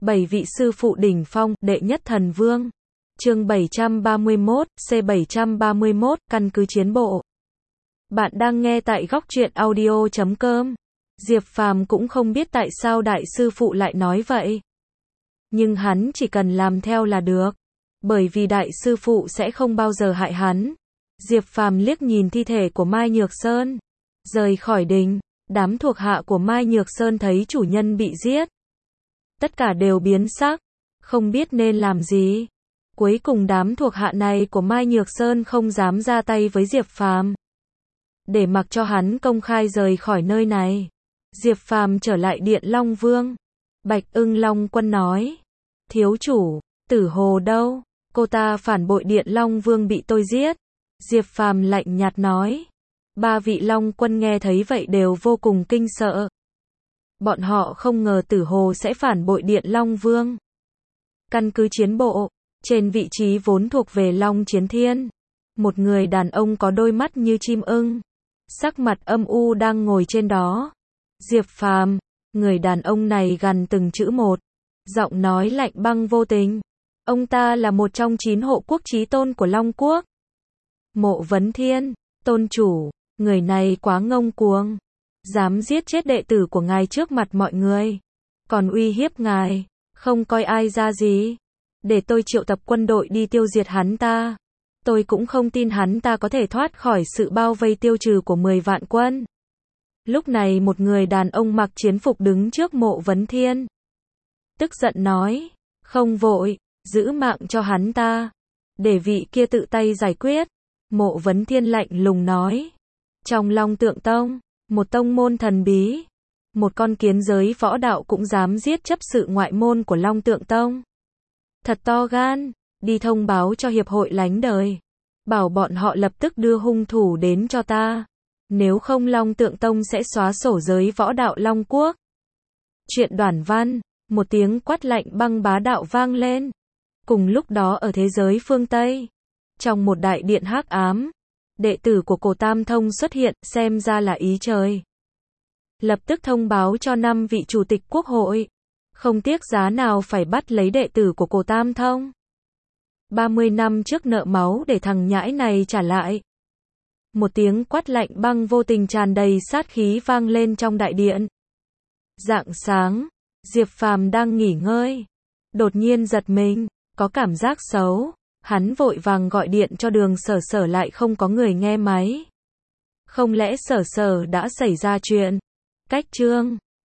7 vị sư phụ đỉnh phong, đệ nhất thần vương. Chương 731, C731, căn cứ chiến bộ. Bạn đang nghe tại góc truyện audio.com. Diệp Phàm cũng không biết tại sao đại sư phụ lại nói vậy. Nhưng hắn chỉ cần làm theo là được. Bởi vì đại sư phụ sẽ không bao giờ hại hắn. Diệp Phàm liếc nhìn thi thể của Mai Nhược Sơn. Rời khỏi đình, đám thuộc hạ của Mai Nhược Sơn thấy chủ nhân bị giết. Tất cả đều biến sắc, không biết nên làm gì. Cuối cùng đám thuộc hạ này của Mai Nhược Sơn không dám ra tay với Diệp Phàm, để mặc cho hắn công khai rời khỏi nơi này. Diệp Phàm trở lại Điện Long Vương. Bạch Ưng Long Quân nói: thiếu chủ, Tử Hồ đâu? Cô ta phản bội Điện Long Vương bị tôi giết. Diệp Phàm lạnh nhạt nói. Ba vị Long Quân nghe thấy vậy đều vô cùng kinh sợ. Bọn họ không ngờ Tử Hồ sẽ phản bội Điện Long Vương. Căn cứ chiến bộ, trên vị trí vốn thuộc về Long Chiến Thiên, một người đàn ông có đôi mắt như chim ưng, sắc mặt âm u đang ngồi trên đó. Diệp Phàm, người đàn ông này gằn từng chữ một, giọng nói lạnh băng vô tình. Ông ta là một trong 9 hộ quốc chí tôn của Long Quốc. Mộ Vấn Thiên, tôn chủ, người này quá ngông cuồng, dám giết chết đệ tử của ngài trước mặt mọi người, còn uy hiếp ngài, không coi ai ra gì. Để tôi triệu tập quân đội đi tiêu diệt hắn ta. Tôi cũng không tin hắn ta có thể thoát khỏi sự bao vây tiêu trừ của 10 vạn quân. Lúc này một người đàn ông mặc chiến phục đứng trước Mộ Vấn Thiên. Tức giận nói, không vội, giữ mạng cho hắn ta, để vị kia tự tay giải quyết. Mộ Vấn Thiên lạnh lùng nói, trong Long Tượng Tông, một tông môn thần bí, một con kiến giới võ đạo cũng dám giết chấp sự ngoại môn của Long Tượng Tông. Thật to gan, đi thông báo cho hiệp hội lánh đời, bảo bọn họ lập tức đưa hung thủ đến cho ta, nếu không Long Tượng Tông sẽ xóa sổ giới võ đạo Long Quốc. Truyện Đoản Văn, một tiếng quát lạnh băng bá đạo vang lên. Cùng lúc đó ở thế giới phương Tây, trong một đại điện hắc ám, đệ tử của Cổ Tam Thông xuất hiện, xem ra là ý trời. Lập tức thông báo cho 5 vị chủ tịch quốc hội, không tiếc giá nào phải bắt lấy đệ tử của Cổ Tam Thông. 30 năm trước nợ máu để thằng nhãi này trả lại. Một tiếng quát lạnh băng vô tình tràn đầy sát khí vang lên trong đại điện. Rạng sáng, Diệp Phàm đang nghỉ ngơi, đột nhiên giật mình, có cảm giác xấu. Hắn vội vàng gọi điện cho Đường Sở Sở lại không có người nghe máy. Không lẽ Sở Sở đã xảy ra chuyện? Cách chương